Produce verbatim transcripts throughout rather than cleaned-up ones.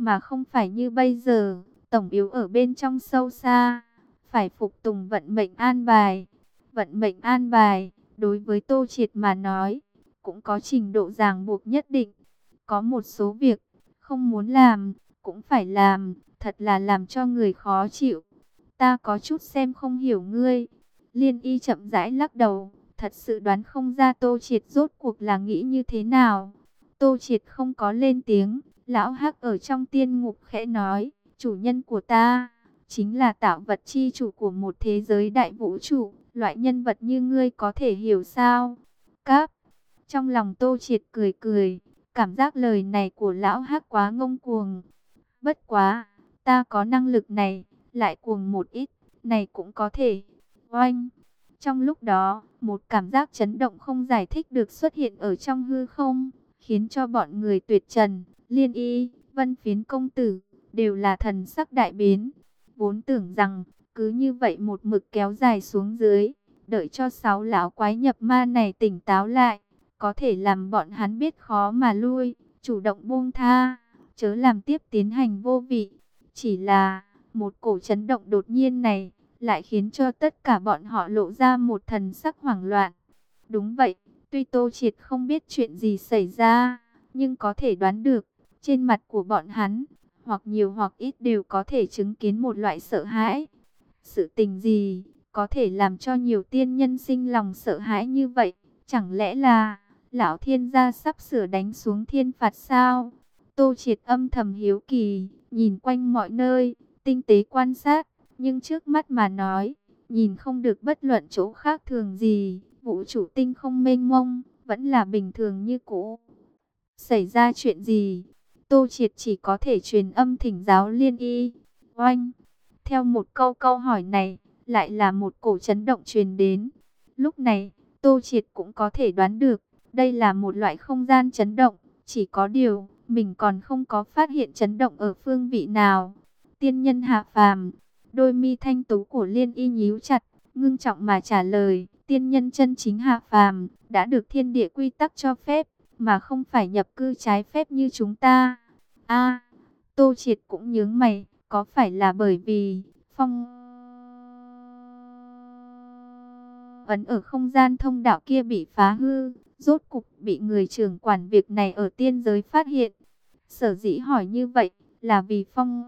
mà không phải như bây giờ, tổng yếu ở bên trong sâu xa, phải phục tùng vận mệnh an bài. Vận mệnh an bài, đối với Tô Triệt mà nói, cũng có trình độ ràng buộc nhất định. Có một số việc, không muốn làm, cũng phải làm, thật là làm cho người khó chịu. Ta có chút xem không hiểu ngươi. Liên Y chậm rãi lắc đầu, thật sự đoán không ra Tô Triệt rốt cuộc là nghĩ như thế nào. Tô Triệt không có lên tiếng, lão Hắc ở trong tiên ngục khẽ nói, chủ nhân của ta, chính là tạo vật chi chủ của một thế giới đại vũ trụ, loại nhân vật như ngươi có thể hiểu sao? Cáp, trong lòng Tô Triệt cười cười, cảm giác lời này của lão Hắc quá ngông cuồng. Bất quá, ta có năng lực này, lại cuồng một ít, này cũng có thể. Oanh! Trong lúc đó, một cảm giác chấn động không giải thích được xuất hiện ở trong hư không, khiến cho bọn người Tuyệt Trần, Liên Y, Vân Phiến công tử, đều là thần sắc đại biến. Vốn tưởng rằng, cứ như vậy một mực kéo dài xuống dưới, đợi cho sáu lão quái nhập ma này tỉnh táo lại, có thể làm bọn hắn biết khó mà lui, chủ động buông tha, chớ làm tiếp tiến hành vô vị. Chỉ là, một cổ chấn động đột nhiên này, lại khiến cho tất cả bọn họ lộ ra một thần sắc hoảng loạn. Đúng vậy, tuy Tô Triệt không biết chuyện gì xảy ra, nhưng có thể đoán được, trên mặt của bọn hắn, hoặc nhiều hoặc ít đều có thể chứng kiến một loại sợ hãi. Sự tình gì, có thể làm cho nhiều tiên nhân sinh lòng sợ hãi như vậy? Chẳng lẽ là, lão thiên gia sắp sửa đánh xuống thiên phạt sao? Tô Triệt âm thầm hiếu kỳ, nhìn quanh mọi nơi, tinh tế quan sát, nhưng trước mắt mà nói, nhìn không được bất luận chỗ khác thường gì, vũ trụ tinh không mênh mông, vẫn là bình thường như cũ. Xảy ra chuyện gì? Tô Triệt chỉ có thể truyền âm thỉnh giáo Liên Y. Oanh! Theo một câu câu hỏi này, lại là một cổ chấn động truyền đến. Lúc này, Tô Triệt cũng có thể đoán được, đây là một loại không gian chấn động, chỉ có điều, mình còn không có phát hiện chấn động ở phương vị nào. Tiên nhân hạ phàm, đôi mi thanh tú của Liên Y nhíu chặt, ngưng trọng mà trả lời, tiên nhân chân chính hạ phàm, đã được thiên địa quy tắc cho phép, mà không phải nhập cư trái phép như chúng ta. A, Tô Triệt cũng nhướng mày, có phải là bởi vì phong ấn ở không gian thông đạo kia bị phá hư, rốt cục bị người trưởng quản việc này ở tiên giới phát hiện. Sở dĩ hỏi như vậy, là vì phong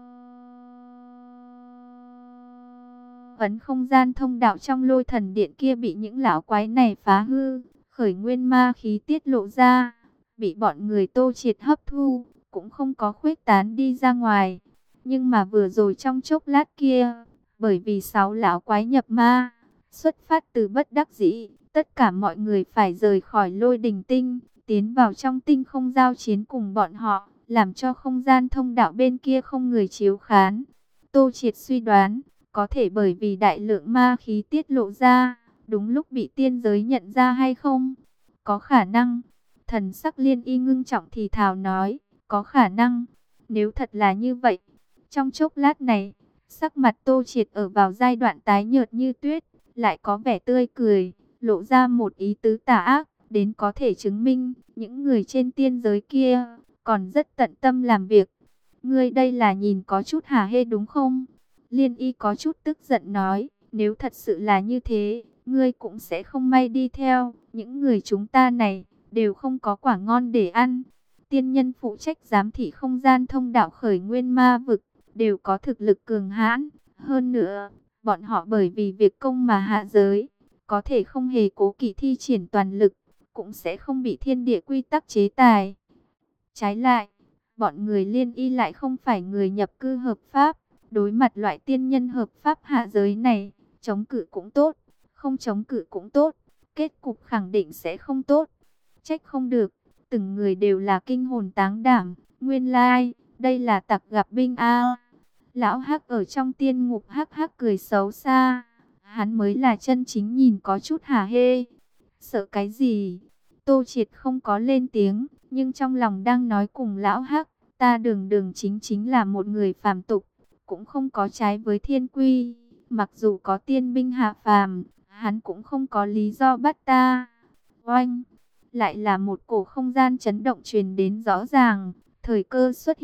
ấn không gian thông đạo trong Lôi Thần Điện kia bị những lão quái này phá hư, khởi nguyên ma khí tiết lộ ra, bị bọn người Tô Triệt hấp thu, cũng không có khuếch tán đi ra ngoài. Nhưng mà vừa rồi trong chốc lát kia, bởi vì sáu lão quái nhập ma, xuất phát từ bất đắc dĩ, tất cả mọi người phải rời khỏi Lôi Đình Tinh, tiến vào trong tinh không giao chiến cùng bọn họ, làm cho không gian thông đạo bên kia không người chiếu khán. Tô Triệt suy đoán, có thể bởi vì đại lượng ma khí tiết lộ ra, đúng lúc bị tiên giới nhận ra hay không? Có khả năng. Thần sắc Liên Y ngưng trọng thì thào nói, có khả năng. Nếu thật là như vậy, trong chốc lát này, sắc mặt Tô Triệt ở vào giai đoạn tái nhợt như tuyết, lại có vẻ tươi cười, lộ ra một ý tứ tà ác, đến có thể chứng minh, những người trên tiên giới kia, còn rất tận tâm làm việc. Ngươi đây là nhìn có chút hả hê đúng không? Liên Y có chút tức giận nói, nếu thật sự là như thế, ngươi cũng sẽ không may đi theo, những người chúng ta này, đều không có quả ngon để ăn. Tiên nhân phụ trách giám thị không gian thông đạo khởi nguyên ma vực, đều có thực lực cường hãn. Hơn nữa, bọn họ bởi vì việc công mà hạ giới, có thể không hề cố kỵ thi triển toàn lực, cũng sẽ không bị thiên địa quy tắc chế tài. Trái lại, bọn người Liên Y lại không phải người nhập cư hợp pháp, đối mặt loại tiên nhân hợp pháp hạ giới này, chống cự cũng tốt, không chống cự cũng tốt, kết cục khẳng định sẽ không tốt. Trách không được, từng người đều là kinh hồn táng đảm, nguyên lai, đây là tặc gặp binh a. Lão Hắc ở trong tiên ngục hắc hắc cười xấu xa, hắn mới là chân chính nhìn có chút hả hê. Sợ cái gì? Tô Triệt không có lên tiếng, nhưng trong lòng đang nói cùng Lão Hắc, ta đường đường chính chính là một người phàm tục, cũng không có trái với thiên quy, mặc dù có tiên binh hạ phàm, hắn cũng không có lý do bắt ta. Oanh! Lại là một cổ không gian chấn động truyền đến rõ ràng, thời cơ xuất hiện,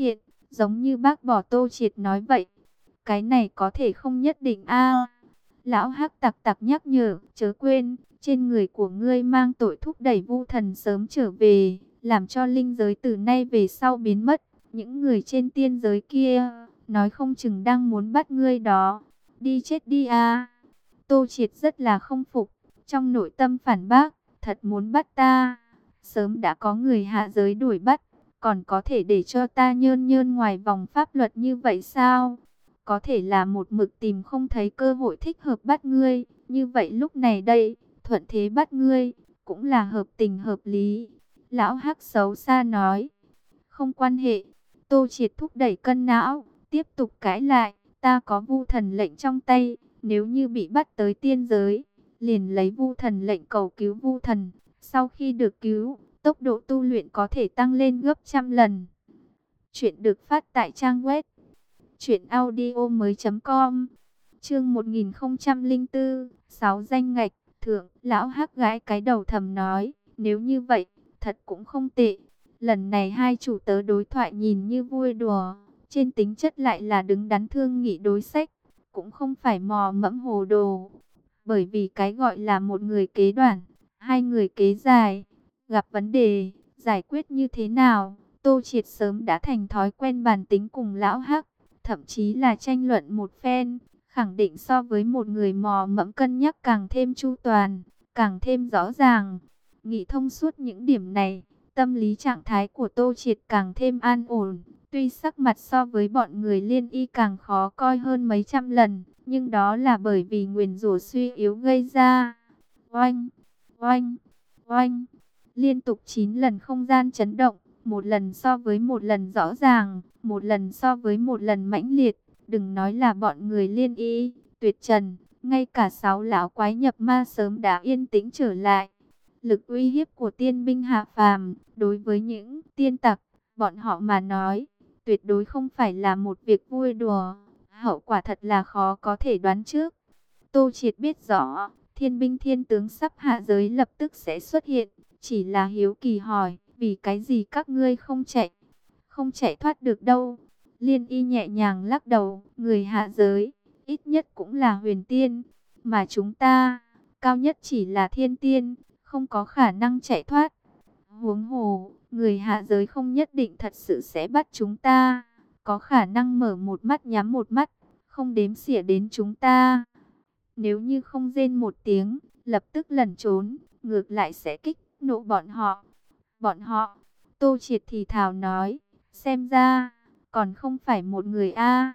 giống như bác bỏ Tô Triệt nói vậy. Cái này có thể không nhất định a. Lão Hắc tặc tặc nhắc nhở, chớ quên, trên người của ngươi mang tội thúc đẩy Vu Thần sớm trở về, làm cho linh giới từ nay về sau biến mất. Những người trên tiên giới kia, nói không chừng đang muốn bắt ngươi đó. Đi chết đi a. Tô Triệt rất là không phục, trong nội tâm phản bác, thật muốn bắt ta, sớm đã có người hạ giới đuổi bắt, còn có thể để cho ta nhơn nhơn ngoài vòng pháp luật như vậy sao? Có thể là một mực tìm không thấy cơ hội thích hợp bắt ngươi, như vậy lúc này đây, thuận thế bắt ngươi, cũng là hợp tình hợp lý. Lão Hắc xấu xa nói, không quan hệ. Tô Triệt thúc đẩy cân não, tiếp tục cãi lại, ta có Vu Thần lệnh trong tay, nếu như bị bắt tới tiên giới, liền lấy Vu Thần lệnh cầu cứu Vu Thần, sau khi được cứu, tốc độ tu luyện có thể tăng lên gấp trăm lần. Chuyện được phát tại trang web truyện audio mới.com. Chương một nghìn không trăm lẻ bốn, sáu danh ngạch, thượng. Lão Hắc gãi cái đầu thầm nói, nếu như vậy, thật cũng không tệ. Lần này hai chủ tớ đối thoại nhìn như vui đùa, trên tính chất lại là đứng đắn thương nghị đối sách, cũng không phải mò mẫm hồ đồ. Bởi vì cái gọi là một người kế đoản, hai người kế dài, gặp vấn đề, giải quyết như thế nào, Tô Triệt sớm đã thành thói quen bàn tính cùng Lão Hắc, thậm chí là tranh luận một phen, khẳng định so với một người mò mẫm cân nhắc càng thêm chu toàn, càng thêm rõ ràng. Nghĩ thông suốt những điểm này, tâm lý trạng thái của Tô Triệt càng thêm an ổn. Tuy sắc mặt so với bọn người Liên Y càng khó coi hơn mấy trăm lần, nhưng đó là bởi vì nguyền rủa suy yếu gây ra. Oanh, oanh, oanh, liên tục chín lần không gian chấn động, một lần so với một lần rõ ràng, một lần so với một lần mãnh liệt. Đừng nói là bọn người Liên Y, Tuyệt Trần, ngay cả sáu lão quái nhập ma sớm đã yên tĩnh trở lại. Lực uy hiếp của tiên binh hạ phàm, đối với những tiên tặc, bọn họ mà nói, tuyệt đối không phải là một việc vui đùa, hậu quả thật là khó có thể đoán trước. Tô Triệt biết rõ, thiên binh thiên tướng sắp hạ giới lập tức sẽ xuất hiện, chỉ là hiếu kỳ hỏi, vì cái gì các ngươi không chạy, không chạy thoát được đâu. Liên Y nhẹ nhàng lắc đầu, người hạ giới, ít nhất cũng là huyền tiên, mà chúng ta, cao nhất chỉ là thiên tiên, không có khả năng chạy thoát. Huống hồ, người hạ giới không nhất định thật sự sẽ bắt chúng ta, có khả năng mở một mắt nhắm một mắt, không đếm xỉa đến chúng ta. Nếu như không rên một tiếng, lập tức lẩn trốn, ngược lại sẽ kích nộ bọn họ. Bọn họ, Tô Triệt thì thào nói, xem ra, còn không phải một người a,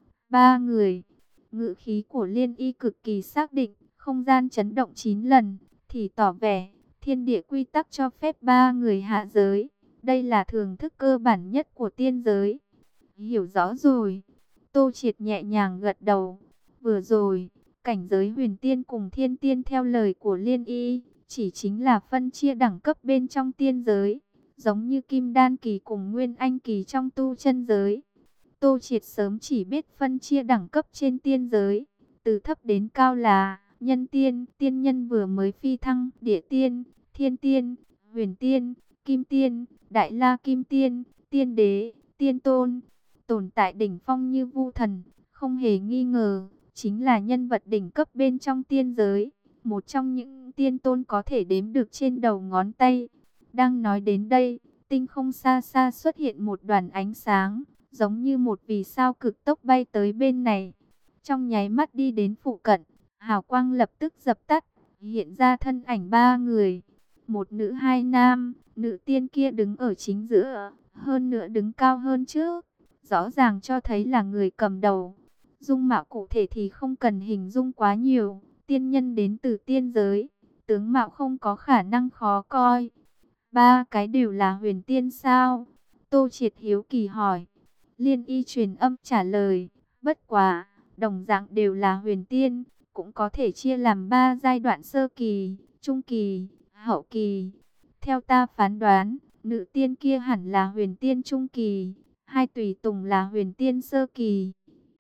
ba người. Ngữ khí của Liên Y cực kỳ xác định, không gian chấn động chín lần, thì tỏ vẻ, thiên địa quy tắc cho phép ba người hạ giới. Đây là thường thức cơ bản nhất của tiên giới. Hiểu rõ rồi. Tô Triệt nhẹ nhàng gật đầu. Vừa rồi, cảnh giới huyền tiên cùng thiên tiên theo lời của Liên Y, chỉ chính là phân chia đẳng cấp bên trong tiên giới, giống như kim đan kỳ cùng nguyên anh kỳ trong tu chân giới. Tô Triệt sớm chỉ biết phân chia đẳng cấp trên tiên giới, từ thấp đến cao là nhân tiên, tiên nhân vừa mới phi thăng, địa tiên, thiên tiên, huyền tiên, kim tiên, đại la kim tiên, tiên đế, tiên tôn. Tồn tại đỉnh phong như Vu Thần, không hề nghi ngờ, chính là nhân vật đỉnh cấp bên trong tiên giới. Một trong những tiên tôn có thể đếm được trên đầu ngón tay. Đang nói đến đây, tinh không xa xa xuất hiện một đoàn ánh sáng, giống như một vì sao cực tốc bay tới bên này. Trong nháy mắt đi đến phụ cận, hào quang lập tức dập tắt, hiện ra thân ảnh ba người. Một nữ hai nam, nữ tiên kia đứng ở chính giữa, hơn nữa đứng cao hơn trước, rõ ràng cho thấy là người cầm đầu. Dung mạo cụ thể thì không cần hình dung quá nhiều, tiên nhân đến từ tiên giới, tướng mạo không có khả năng khó coi. Ba cái đều là huyền tiên sao? Tô Triệt hiếu kỳ hỏi. Liên Y truyền âm trả lời, bất quá, đồng dạng đều là huyền tiên, cũng có thể chia làm ba giai đoạn: sơ kỳ, trung kỳ, hậu kỳ. Theo ta phán đoán, nữ tiên kia hẳn là huyền tiên trung kỳ, hai tùy tùng là huyền tiên sơ kỳ.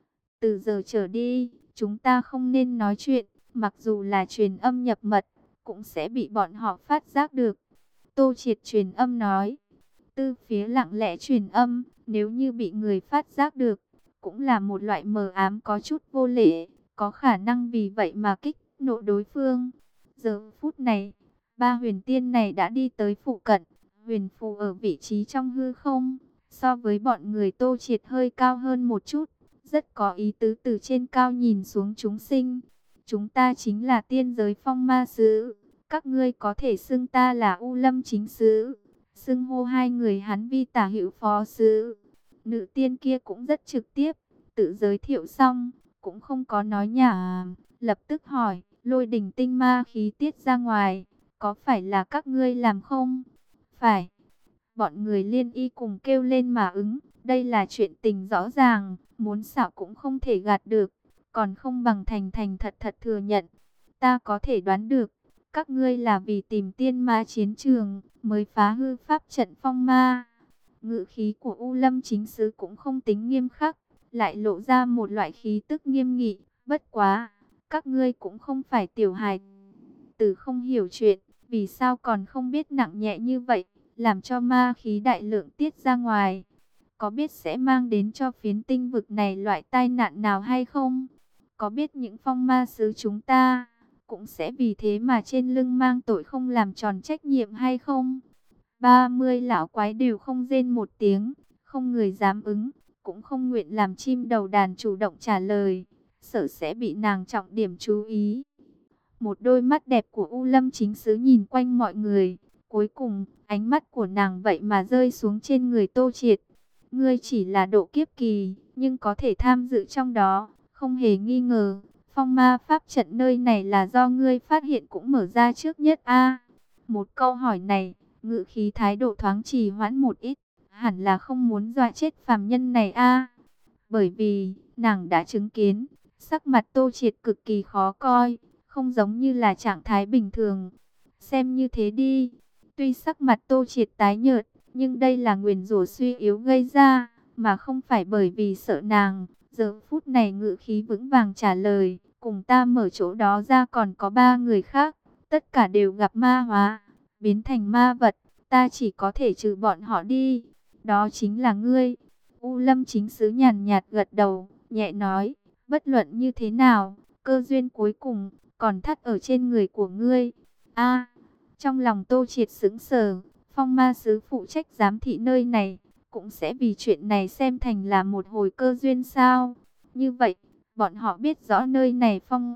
Từ giờ trở đi, chúng ta không nên nói chuyện, mặc dù là truyền âm nhập mật, cũng sẽ bị bọn họ phát giác được. Tô Triệt truyền âm nói. Tư phía lặng lẽ truyền âm, nếu như bị người phát giác được, cũng là một loại mờ ám có chút vô lễ, có khả năng vì vậy mà kích nộ đối phương. Giờ phút này, ba huyền tiên này đã đi tới phụ cận, huyền phù ở vị trí trong hư không, so với bọn người Tô Triệt hơi cao hơn một chút, rất có ý tứ từ trên cao nhìn xuống chúng sinh. Chúng ta chính là tiên giới phong ma sứ, các ngươi có thể xưng ta là U Lâm chính sứ, xưng hô hai người hắn vi tả hữu phó sứ. Nữ tiên kia cũng rất trực tiếp, tự giới thiệu xong, cũng không có nói nhả, lập tức hỏi, lôi đỉnh tinh ma khí tiết ra ngoài, có phải là các ngươi làm không? Phải. Bọn người liên y cùng kêu lên mà ứng, đây là chuyện tình rõ ràng, muốn xạo cũng không thể gạt được, còn không bằng thành thành thật thật thừa nhận. Ta có thể đoán được, các ngươi là vì tìm tiên ma chiến trường, mới phá hư pháp trận phong ma. Ngự khí của U Lâm chính sứ cũng không tính nghiêm khắc, lại lộ ra một loại khí tức nghiêm nghị. Bất quá, các ngươi cũng không phải tiểu hài tử không hiểu chuyện, vì sao còn không biết nặng nhẹ như vậy, làm cho ma khí đại lượng tiết ra ngoài. Có biết sẽ mang đến cho phiến tinh vực này loại tai nạn nào hay không? Có biết những phong ma sứ chúng ta cũng sẽ vì thế mà trên lưng mang tội không làm tròn trách nhiệm hay không? ba mươi lão quái đều không rên một tiếng, không người dám ứng, cũng không nguyện làm chim đầu đàn chủ động trả lời, sợ sẽ bị nàng trọng điểm chú ý. Một đôi mắt đẹp của U Lâm chính sứ nhìn quanh mọi người, cuối cùng ánh mắt của nàng vậy mà rơi xuống trên người Tô Triệt. Ngươi chỉ là độ kiếp kỳ, nhưng có thể tham dự trong đó, không hề nghi ngờ. Phong ma pháp trận nơi này là do ngươi phát hiện cũng mở ra trước nhất a. Một câu hỏi này, ngự khí thái độ thoáng trì hoãn một ít, hẳn là không muốn dọa chết phàm nhân này a. Bởi vì, nàng đã chứng kiến, sắc mặt Tô Triệt cực kỳ khó coi, không giống như là trạng thái bình thường. Xem như thế đi, tuy sắc mặt Tô Triệt tái nhợt, nhưng đây là nguyền rủa suy yếu gây ra, mà không phải bởi vì sợ nàng. Giờ phút này ngự khí vững vàng trả lời, cùng ta mở chỗ đó ra còn có ba người khác, tất cả đều gặp ma hóa, biến thành ma vật, ta chỉ có thể trừ bọn họ đi, đó chính là ngươi. U Lâm chính sứ nhàn nhạt gật đầu, nhẹ nói, bất luận như thế nào, cơ duyên cuối cùng còn thắt ở trên người của ngươi. A, trong lòng Tô Triệt sững sờ, phong ma sứ phụ trách giám thị nơi này, cũng sẽ vì chuyện này xem thành là một hồi cơ duyên sao? Như vậy, bọn họ biết rõ nơi này phong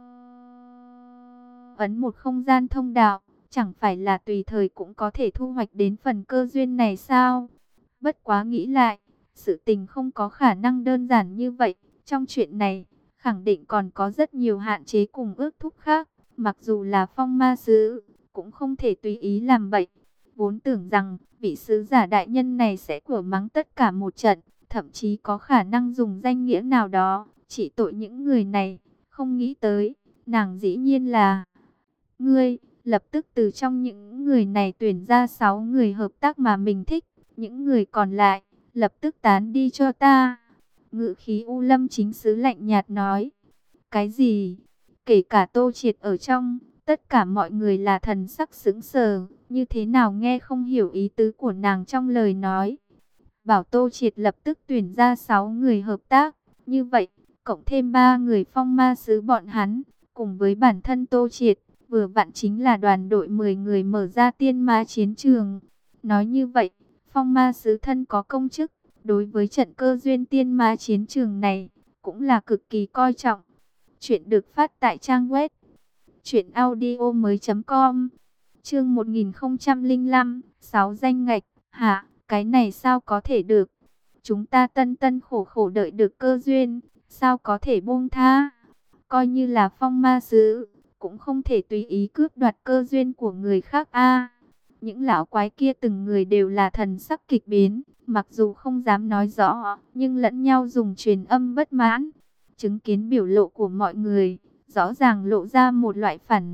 ấn một không gian thông đạo, chẳng phải là tùy thời cũng có thể thu hoạch đến phần cơ duyên này sao? Bất quá nghĩ lại, sự tình không có khả năng đơn giản như vậy. Trong chuyện này, khẳng định còn có rất nhiều hạn chế cùng ước thúc khác. Mặc dù là phong ma sứ, cũng không thể tùy ý làm vậy. Vốn tưởng rằng, vị sứ giả đại nhân này sẽ của mắng tất cả một trận, thậm chí có khả năng dùng danh nghĩa nào đó, chỉ tội những người này. Không nghĩ tới, nàng dĩ nhiên là ngươi, lập tức từ trong những người này tuyển ra sáu người hợp tác mà mình thích. Những người còn lại, lập tức tán đi cho ta. Ngự khí U Lâm chính sứ lạnh nhạt nói. Cái gì? Kể cả Tô Triệt ở trong, tất cả mọi người là thần sắc sững sờ, như thế nào nghe không hiểu ý tứ của nàng trong lời nói. Bảo Tô Triệt lập tức tuyển ra sáu người hợp tác, như vậy, cộng thêm ba người phong ma sứ bọn hắn, cùng với bản thân Tô Triệt, vừa vặn chính là đoàn đội mười người mở ra tiên ma chiến trường. Nói như vậy, phong ma sứ thân có công chức, đối với trận cơ duyên tiên ma chiến trường này, cũng là cực kỳ coi trọng. Chuyện được phát tại trang web truyện audio mới chấm com. Chương một nghìn không trăm lẻ năm, sáu danh ngạch. Hả, cái này sao có thể được? Chúng ta tân tân khổ khổ đợi được cơ duyên, sao có thể buông tha? Coi như là phong ma sứ, cũng không thể tùy ý cướp đoạt cơ duyên của người khác a. Những lão quái kia từng người đều là thần sắc kịch biến, mặc dù không dám nói rõ, nhưng lẫn nhau dùng truyền âm bất mãn. Chứng kiến biểu lộ của mọi người, rõ ràng lộ ra một loại phản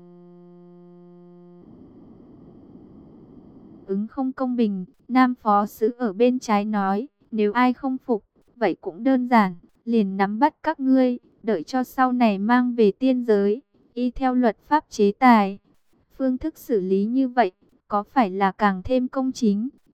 ứng không công bình. Nam phó sứ ở bên trái nói, nếu ai không phục, vậy cũng đơn giản, liền nắm bắt các ngươi, đợi cho sau này mang về tiên giới, y theo luật pháp chế tài. Phương thức xử lý như vậy, có phải là càng thêm công chính,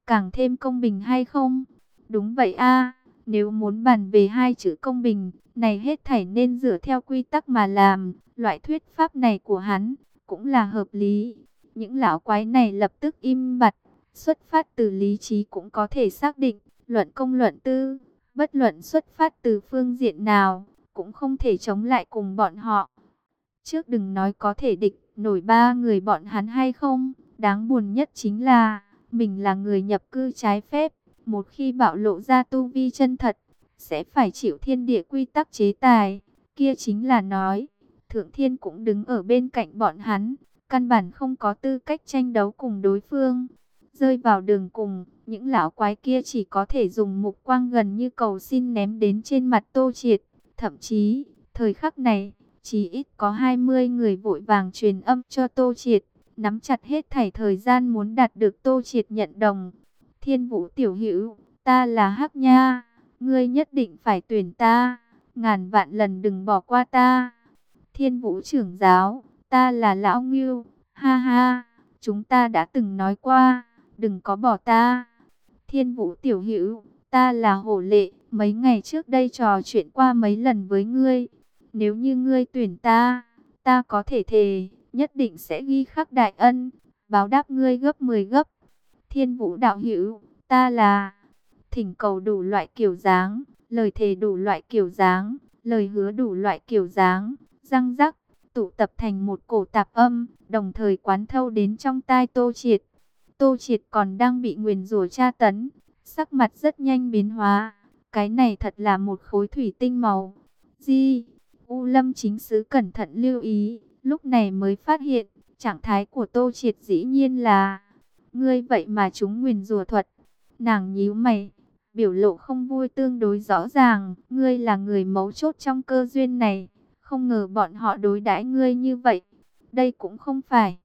càng thêm công bình hay không? Đúng vậy a, nếu muốn bàn về hai chữ công bình, này hết thảy nên dựa theo quy tắc mà làm, loại thuyết pháp này của hắn cũng là hợp lý. Những lão quái này lập tức im bặt, xuất phát từ lý trí cũng có thể xác định, luận công luận tư, bất luận xuất phát từ phương diện nào, cũng không thể chống lại cùng bọn họ. Trước đừng nói có thể địch nổi ba người bọn hắn hay không, đáng buồn nhất chính là, mình là người nhập cư trái phép, một khi bạo lộ ra tu vi chân thật, sẽ phải chịu thiên địa quy tắc chế tài, kia chính là nói, Thượng Thiên cũng đứng ở bên cạnh bọn hắn, căn bản không có tư cách tranh đấu cùng đối phương. Rơi vào đường cùng, những lão quái kia chỉ có thể dùng mục quang gần như cầu xin ném đến trên mặt Tô Triệt. Thậm chí, thời khắc này, chỉ ít có hai mươi người vội vàng truyền âm cho Tô Triệt, nắm chặt hết thảy thời gian muốn đạt được Tô Triệt nhận đồng. Thiên Vũ tiểu hữu, ta là Hắc Nha, ngươi nhất định phải tuyển ta, ngàn vạn lần đừng bỏ qua ta. Thiên Vũ trưởng giáo, ta là Lão Ngưu, ha ha, chúng ta đã từng nói qua, đừng có bỏ ta. Thiên Vũ tiểu hữu, ta là Hổ Lệ, mấy ngày trước đây trò chuyện qua mấy lần với ngươi. Nếu như ngươi tuyển ta, ta có thể thề, nhất định sẽ ghi khắc đại ân, báo đáp ngươi gấp mười gấp. Thiên Vũ đạo hữu, ta là thỉnh cầu đủ loại kiểu dáng, lời thề đủ loại kiểu dáng, lời hứa đủ loại kiểu dáng, răng rắc, tụ tập thành một cổ tạp âm, đồng thời quán thâu đến trong tai Tô Triệt. Tô Triệt còn đang bị nguyền rủa tra tấn, sắc mặt rất nhanh biến hóa, cái này thật là một khối thủy tinh màu. Di, U Lâm chính sứ cẩn thận lưu ý, lúc này mới phát hiện, trạng thái của Tô Triệt dĩ nhiên là, ngươi vậy mà chúng nguyền rủa thuật. Nàng nhíu mày, biểu lộ không vui tương đối rõ ràng, ngươi là người mấu chốt trong cơ duyên này, không ngờ bọn họ đối đãi ngươi như vậy, đây cũng không phải.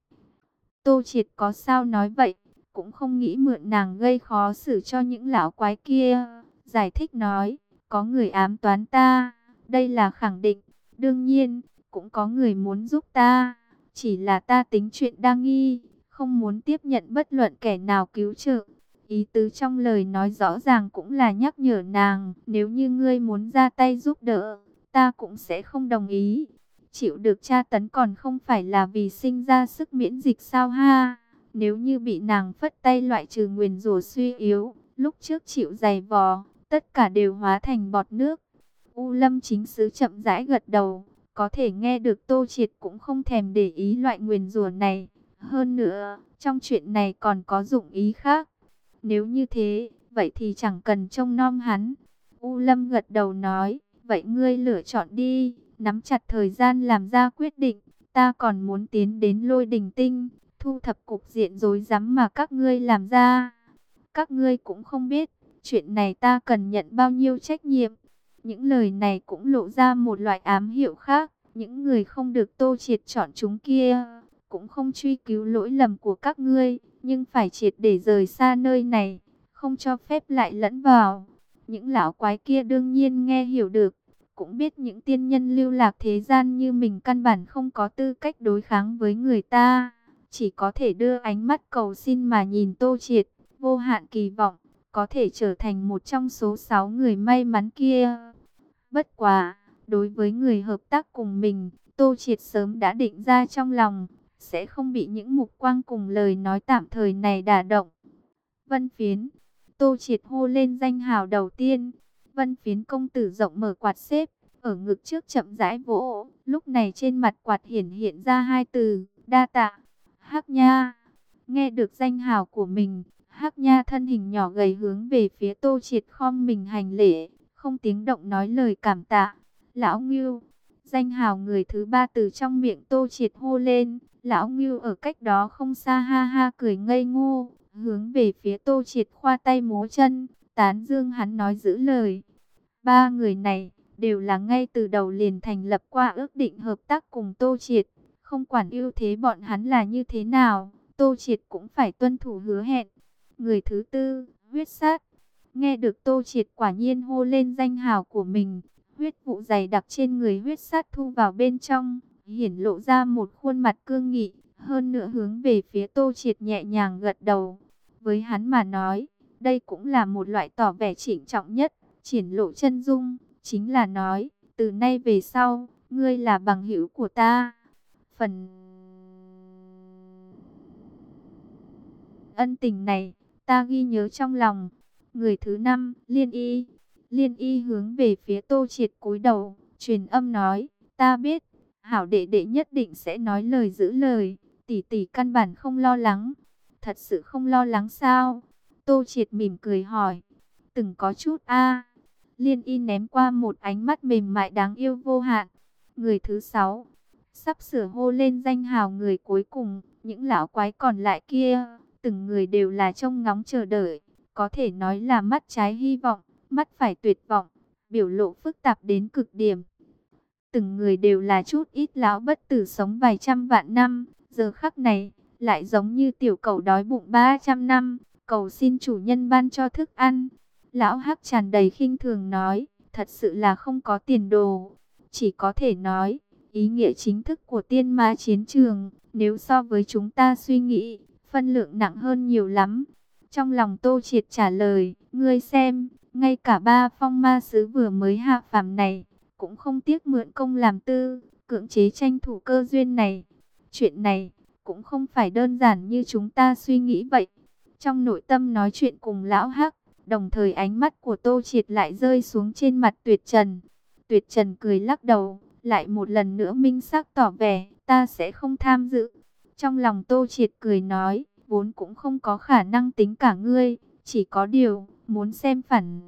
Tô Triệt có sao nói vậy, cũng không nghĩ mượn nàng gây khó xử cho những lão quái kia, giải thích nói, có người ám toán ta, đây là khẳng định, đương nhiên, cũng có người muốn giúp ta, chỉ là ta tính chuyện đa nghi, không muốn tiếp nhận bất luận kẻ nào cứu trợ. Ý tứ trong lời nói rõ ràng cũng là nhắc nhở nàng, nếu như ngươi muốn ra tay giúp đỡ, ta cũng sẽ không đồng ý. Chịu được tra tấn còn không phải là vì sinh ra sức miễn dịch sao ha? Nếu như bị nàng phất tay loại trừ nguyền rủa suy yếu, lúc trước chịu dày vò, tất cả đều hóa thành bọt nước. U Lâm chính sứ chậm rãi gật đầu, có thể nghe được Tô Triệt cũng không thèm để ý loại nguyền rủa này. Hơn nữa, trong chuyện này còn có dụng ý khác. Nếu như thế, vậy thì chẳng cần trông nom hắn. U Lâm gật đầu nói, vậy ngươi lựa chọn đi, nắm chặt thời gian làm ra quyết định. Ta còn muốn tiến đến Lôi Đình Tinh, thu thập cục diện rối rắm mà các ngươi làm ra. Các ngươi cũng không biết, chuyện này ta cần nhận bao nhiêu trách nhiệm. Những lời này cũng lộ ra một loại ám hiệu khác. Những người không được Tô Triệt chọn chúng kia, cũng không truy cứu lỗi lầm của các ngươi, nhưng phải triệt để rời xa nơi này, không cho phép lại lẫn vào. Những lão quái kia đương nhiên nghe hiểu được, cũng biết những tiên nhân lưu lạc thế gian như mình căn bản không có tư cách đối kháng với người ta, chỉ có thể đưa ánh mắt cầu xin mà nhìn Tô Triệt, vô hạn kỳ vọng, có thể trở thành một trong số sáu người may mắn kia. Bất quá, đối với người hợp tác cùng mình, Tô Triệt sớm đã định ra trong lòng, sẽ không bị những mục quang cùng lời nói tạm thời này đả động. Vân Phiến, Tô Triệt hô lên danh hào đầu tiên. Vân Phiến công tử rộng mở quạt xếp, ở ngực trước chậm rãi vỗ, lúc này trên mặt quạt hiển hiện ra hai từ, đa tạ. Hắc Nha, nghe được danh hào của mình, Hắc Nha thân hình nhỏ gầy hướng về phía Tô Triệt khom mình hành lễ, không tiếng động nói lời cảm tạ. Lão Ngưu, danh hào người thứ ba từ trong miệng Tô Triệt hô lên. Lão Ngưu ở cách đó không xa ha ha cười ngây ngô, hướng về phía Tô Triệt khoa tay múa chân, tán dương hắn nói giữ lời. Ba người này đều là ngay từ đầu liền thành lập qua ước định hợp tác cùng Tô Triệt, không quản ưu thế bọn hắn là như thế nào, Tô Triệt cũng phải tuân thủ hứa hẹn. Người thứ tư, huyết sát. Nghe được Tô Triệt quả nhiên hô lên danh hào của mình, huyết vụ dày đặc trên người huyết sát thu vào bên trong, hiển lộ ra một khuôn mặt cương nghị, hơn nữa hướng về phía Tô Triệt nhẹ nhàng gật đầu. Với hắn mà nói, Đây cũng là một loại tỏ vẻ trịnh trọng nhất, triển lộ chân dung, chính là nói, từ nay về sau, ngươi là bằng hữu của ta. Phần ân tình này, ta ghi nhớ trong lòng. Người thứ năm, Liên Y. Liên Y hướng về phía Tô Triệt cúi đầu, truyền âm nói, ta biết, hảo đệ đệ nhất định sẽ nói lời giữ lời, tỷ tỷ căn bản không lo lắng. Thật sự không lo lắng sao? Tô Triệt mỉm cười hỏi. Từng có chút a. Liên Y ném qua một ánh mắt mềm mại đáng yêu vô hạn. Người thứ sáu, sắp sửa hô lên danh hào người cuối cùng, những lão quái còn lại kia, từng người đều là trông ngóng chờ đợi, có thể nói là mắt trái hy vọng, mắt phải tuyệt vọng, biểu lộ phức tạp đến cực điểm. Từng người đều là chút ít lão bất tử sống vài trăm vạn năm, giờ khắc này, lại giống như tiểu cầu đói bụng ba trăm năm, cầu xin chủ nhân ban cho thức ăn. Lão Hắc tràn đầy khinh thường nói, thật sự là không có tiền đồ, chỉ có thể nói, ý nghĩa chính thức của tiên ma chiến trường, nếu so với chúng ta suy nghĩ, phân lượng nặng hơn nhiều lắm. Trong lòng Tô Triệt trả lời, ngươi xem, ngay cả ba phong ma sứ vừa mới hạ phàm này, cũng không tiếc mượn công làm tư, cưỡng chế tranh thủ cơ duyên này. Chuyện này, cũng không phải đơn giản như chúng ta suy nghĩ vậy. Trong nội tâm nói chuyện cùng lão Hắc, đồng thời ánh mắt của Tô Triệt lại rơi xuống trên mặt Tuyệt Trần. Tuyệt Trần cười lắc đầu, lại một lần nữa minh xác tỏ vẻ, ta sẽ không tham dự. Trong lòng Tô Triệt cười nói, vốn cũng không có khả năng tính cả ngươi, chỉ có điều, muốn xem phản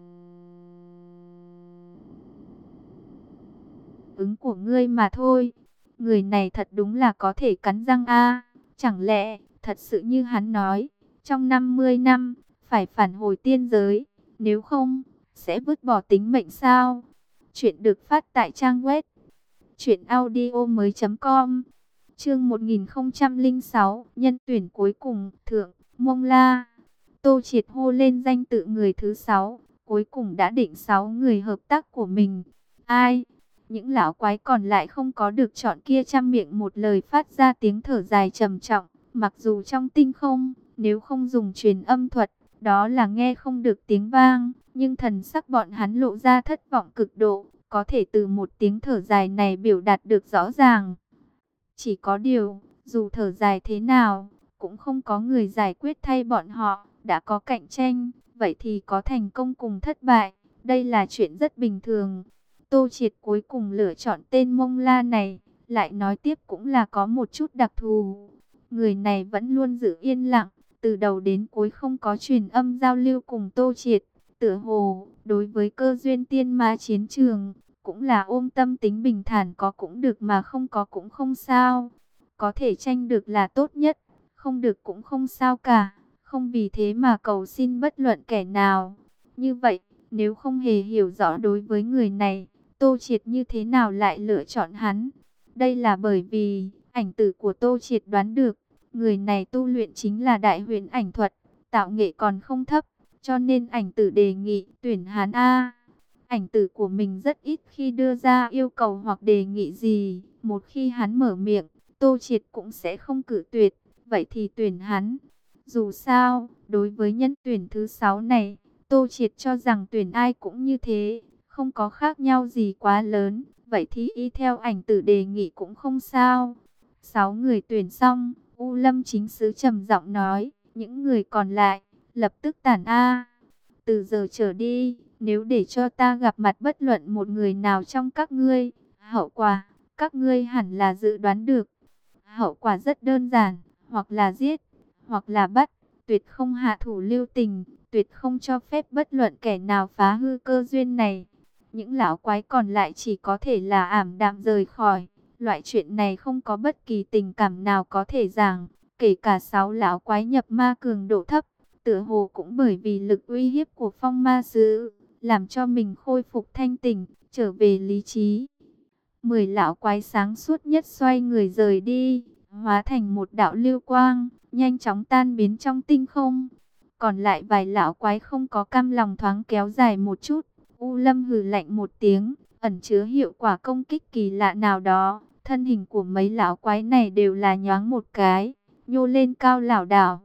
ứng của ngươi mà thôi. Người này thật đúng là có thể cắn răng a. Chẳng lẽ, thật sự như hắn nói, trong năm mươi năm, phải phản hồi tiên giới, nếu không, sẽ vứt bỏ tính mệnh sao? Chuyện được phát tại trang web truyện audio mới chấm com. Chương một nghìn không trăm lẻ sáu, nhân tuyển cuối cùng, thượng, Mông La. Tô Triệt hô lên danh tự người thứ sáu, cuối cùng đã định sáu người hợp tác của mình. Ai? Những lão quái còn lại không có được chọn kia trăm miệng một lời phát ra tiếng thở dài trầm trọng, mặc dù trong tinh không, nếu không dùng truyền âm thuật, đó là nghe không được tiếng vang, nhưng thần sắc bọn hắn lộ ra thất vọng cực độ, có thể từ một tiếng thở dài này biểu đạt được rõ ràng. Chỉ có điều, dù thở dài thế nào, cũng không có người giải quyết thay bọn họ, đã có cạnh tranh, vậy thì có thành công cùng thất bại, đây là chuyện rất bình thường. Tô Triệt cuối cùng lựa chọn tên Mông La này, lại nói tiếp cũng là có một chút đặc thù. Người này vẫn luôn giữ yên lặng, từ đầu đến cuối không có truyền âm giao lưu cùng Tô Triệt, tựa hồ, đối với cơ duyên tiên ma chiến trường, cũng là ôm tâm tính bình thản, có cũng được mà không có cũng không sao. Có thể tranh được là tốt nhất, không được cũng không sao cả, không vì thế mà cầu xin bất luận kẻ nào. Như vậy, nếu không hề hiểu rõ đối với người này, Tô Triệt như thế nào lại lựa chọn hắn? Đây là bởi vì, ảnh tử của Tô Triệt đoán được, người này tu luyện chính là đại huyền ảnh thuật, tạo nghệ còn không thấp, cho nên ảnh tử đề nghị tuyển hắn A. Ảnh tử của mình rất ít khi đưa ra yêu cầu hoặc đề nghị gì, một khi hắn mở miệng, Tô Triệt cũng sẽ không cự tuyệt, vậy thì tuyển hắn. Dù sao, đối với nhân tuyển thứ sáu này, Tô Triệt cho rằng tuyển ai cũng như thế, không có khác nhau gì quá lớn, vậy thì y theo ảnh tử đề nghị cũng không sao. Sáu người tuyển xong, U Lâm chính sứ trầm giọng nói, những người còn lại, lập tức tản A. Từ giờ trở đi, nếu để cho ta gặp mặt bất luận một người nào trong các ngươi, hậu quả, các ngươi hẳn là dự đoán được. Hậu quả rất đơn giản, hoặc là giết, hoặc là bắt, tuyệt không hạ thủ lưu tình, tuyệt không cho phép bất luận kẻ nào phá hư cơ duyên này. Những lão quái còn lại chỉ có thể là ảm đạm rời khỏi. Loại chuyện này không có bất kỳ tình cảm nào có thể giảng, kể cả sáu lão quái nhập ma cường độ thấp, tựa hồ cũng bởi vì lực uy hiếp của phong ma sứ, làm cho mình khôi phục thanh tỉnh, trở về lý trí. Mười lão quái sáng suốt nhất xoay người rời đi, hóa thành một đạo lưu quang, nhanh chóng tan biến trong tinh không. Còn lại vài lão quái không có cam lòng thoáng kéo dài một chút. U Lâm hừ lạnh một tiếng, ẩn chứa hiệu quả công kích kỳ lạ nào đó. Thân hình của mấy lão quái này đều là nhoáng một cái, nhô lên cao lảo đảo,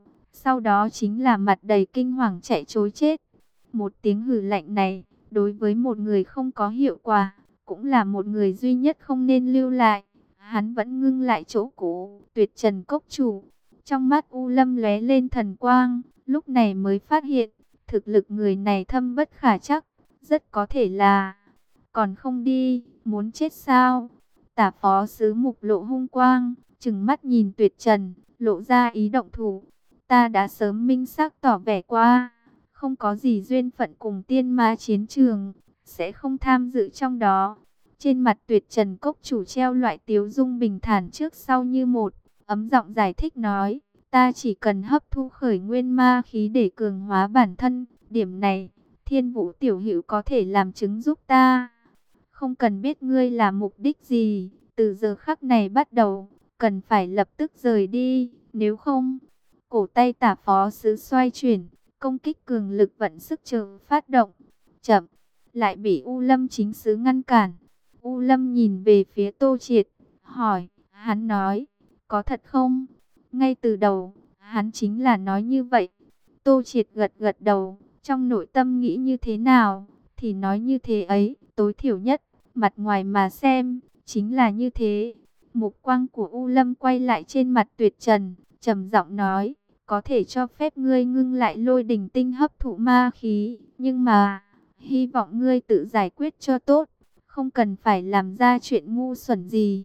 sau đó chính là mặt đầy kinh hoàng chạy trối chết. Một tiếng hừ lạnh này, đối với một người không có hiệu quả, cũng là một người duy nhất không nên lưu lại. Hắn vẫn ngưng lại chỗ cũ, Tuyệt Trần Cốc chủ. Trong mắt U Lâm lóe lên thần quang, lúc này mới phát hiện, thực lực người này thâm bất khả trắc, rất có thể là còn không đi, muốn chết sao? Tả phó sứ Mục lộ hung quang, trừng mắt nhìn Tuyệt Trần, lộ ra ý động thủ. Ta đã sớm minh xác tỏ vẻ qua, không có gì duyên phận cùng tiên ma chiến trường, sẽ không tham dự trong đó. Trên mặt Tuyệt Trần Cốc chủ treo loại tiếu dung bình thản trước sau như một, ấm giọng giải thích nói, ta chỉ cần hấp thu khởi nguyên ma khí để cường hóa bản thân, điểm này, Thiên Vũ tiểu hữu có thể làm chứng giúp ta. Không cần biết ngươi là mục đích gì, từ giờ khắc này bắt đầu, cần phải lập tức rời đi, nếu không, cổ tay tả phó sứ xoay chuyển, công kích cường lực vận sức chờ phát động, chậm, lại bị U Lâm chính sứ ngăn cản. U Lâm nhìn về phía Tô Triệt, hỏi, hắn nói, có thật không? Ngay từ đầu, hắn chính là nói như vậy. Tô Triệt gật gật đầu, trong nội tâm nghĩ như thế nào, thì nói như thế ấy, tối thiểu nhất, mặt ngoài mà xem, chính là như thế. Mục quang của U Lâm quay lại trên mặt Tuyệt Trần, trầm giọng nói, có thể cho phép ngươi ngưng lại lôi đình tinh hấp thụ ma khí, nhưng mà, hy vọng ngươi tự giải quyết cho tốt, không cần phải làm ra chuyện ngu xuẩn gì.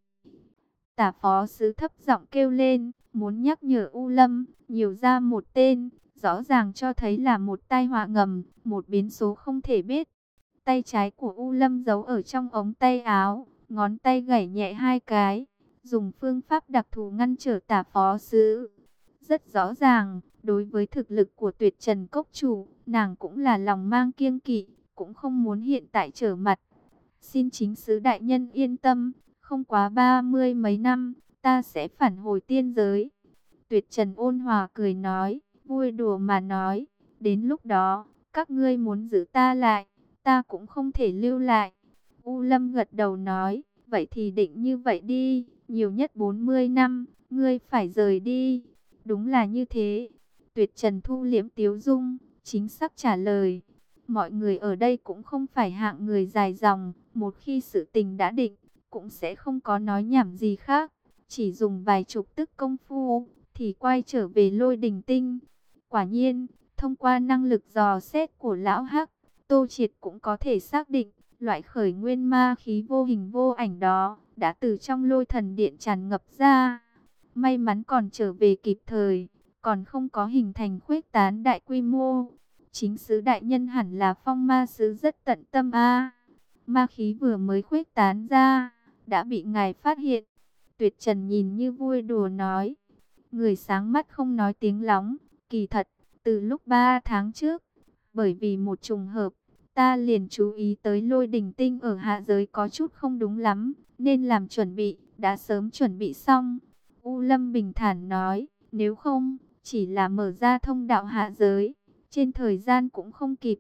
Tả phó sứ thấp giọng kêu lên, muốn nhắc nhở U Lâm, nhiều ra một tên, rõ ràng cho thấy là một tai họa ngầm, một biến số không thể biết. Tay trái của U Lâm giấu ở trong ống tay áo, ngón tay gảy nhẹ hai cái, dùng phương pháp đặc thù ngăn trở tả phó sứ. Rất rõ ràng, đối với thực lực của Tuyệt Trần Cốc chủ, nàng cũng là lòng mang kiêng kỵ, cũng không muốn hiện tại trở mặt. Xin chính sứ đại nhân yên tâm, không quá ba mươi mấy năm, ta sẽ phản hồi tiên giới. Tuyệt Trần ôn hòa cười nói, vui đùa mà nói, đến lúc đó, các ngươi muốn giữ ta lại, ta cũng không thể lưu lại. U Lâm gật đầu nói, vậy thì định như vậy đi, nhiều nhất bốn mươi năm, ngươi phải rời đi. Đúng là như thế. Tuyệt Trần thu liễm tiếu dung, chính xác trả lời. Mọi người ở đây cũng không phải hạng người dài dòng, một khi sự tình đã định, cũng sẽ không có nói nhảm gì khác. Chỉ dùng vài chục tức công phu, thì quay trở về lôi đình tinh. Quả nhiên, thông qua năng lực dò xét của lão Hắc, Tô Triệt cũng có thể xác định, loại khởi nguyên ma khí vô hình vô ảnh đó, đã từ trong lôi thần điện tràn ngập ra. May mắn còn trở về kịp thời, còn không có hình thành khuếch tán đại quy mô. Chính sứ đại nhân hẳn là phong ma sứ rất tận tâm a. Ma khí vừa mới khuếch tán ra, đã bị ngài phát hiện. Tuyệt Trần nhìn như vui đùa nói. Người sáng mắt không nói tiếng lóng, kỳ thật, từ lúc ba tháng trước, bởi vì một trùng hợp, ta liền chú ý tới lôi đình tinh ở hạ giới có chút không đúng lắm, nên làm chuẩn bị, đã sớm chuẩn bị xong. U Lâm bình thản nói, nếu không, chỉ là mở ra thông đạo hạ giới, trên thời gian cũng không kịp.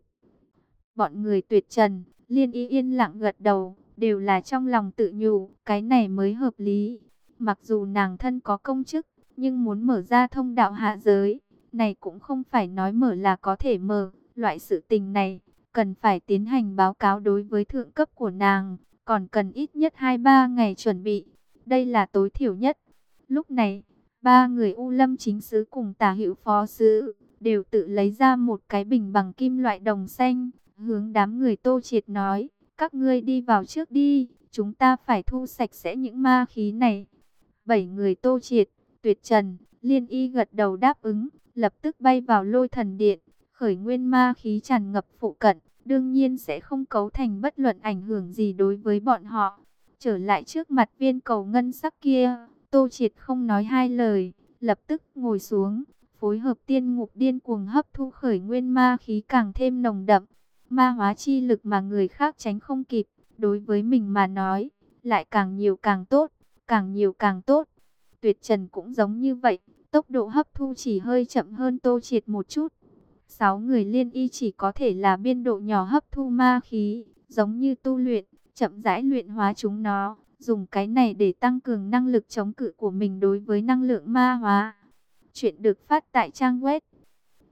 Bọn người Tuyệt Trần, Liên Y yên lặng gật đầu, đều là trong lòng tự nhủ, cái này mới hợp lý. Mặc dù nàng thân có công chức, nhưng muốn mở ra thông đạo hạ giới, này cũng không phải nói mở là có thể mở. Loại sự tình này, cần phải tiến hành báo cáo đối với thượng cấp của nàng, còn cần ít nhất hai ba ngày chuẩn bị. Đây là tối thiểu nhất. Lúc này, ba người U Lâm chính sứ cùng Tả Hữu phó sứ đều tự lấy ra một cái bình bằng kim loại đồng xanh, hướng đám người Tô Triệt nói, các ngươi đi vào trước đi, chúng ta phải thu sạch sẽ những ma khí này. Bảy người Tô Triệt, Tuyệt Trần, Liên Y gật đầu đáp ứng, lập tức bay vào lôi thần điện, khởi nguyên ma khí tràn ngập phụ cận, đương nhiên sẽ không cấu thành bất luận ảnh hưởng gì đối với bọn họ. Trở lại trước mặt viên cầu ngân sắc kia, Tô Triệt không nói hai lời, lập tức ngồi xuống, phối hợp tiên ngục điên cuồng hấp thu khởi nguyên ma khí càng thêm nồng đậm. Ma hóa chi lực mà người khác tránh không kịp, đối với mình mà nói, lại càng nhiều càng tốt, càng nhiều càng tốt. Tuyệt Trần cũng giống như vậy, tốc độ hấp thu chỉ hơi chậm hơn Tô Triệt một chút. Sáu người Liên Y chỉ có thể là biên độ nhỏ hấp thu ma khí, giống như tu luyện, chậm rãi luyện hóa chúng nó, dùng cái này để tăng cường năng lực chống cự của mình đối với năng lượng ma hóa. Chuyện được phát tại trang web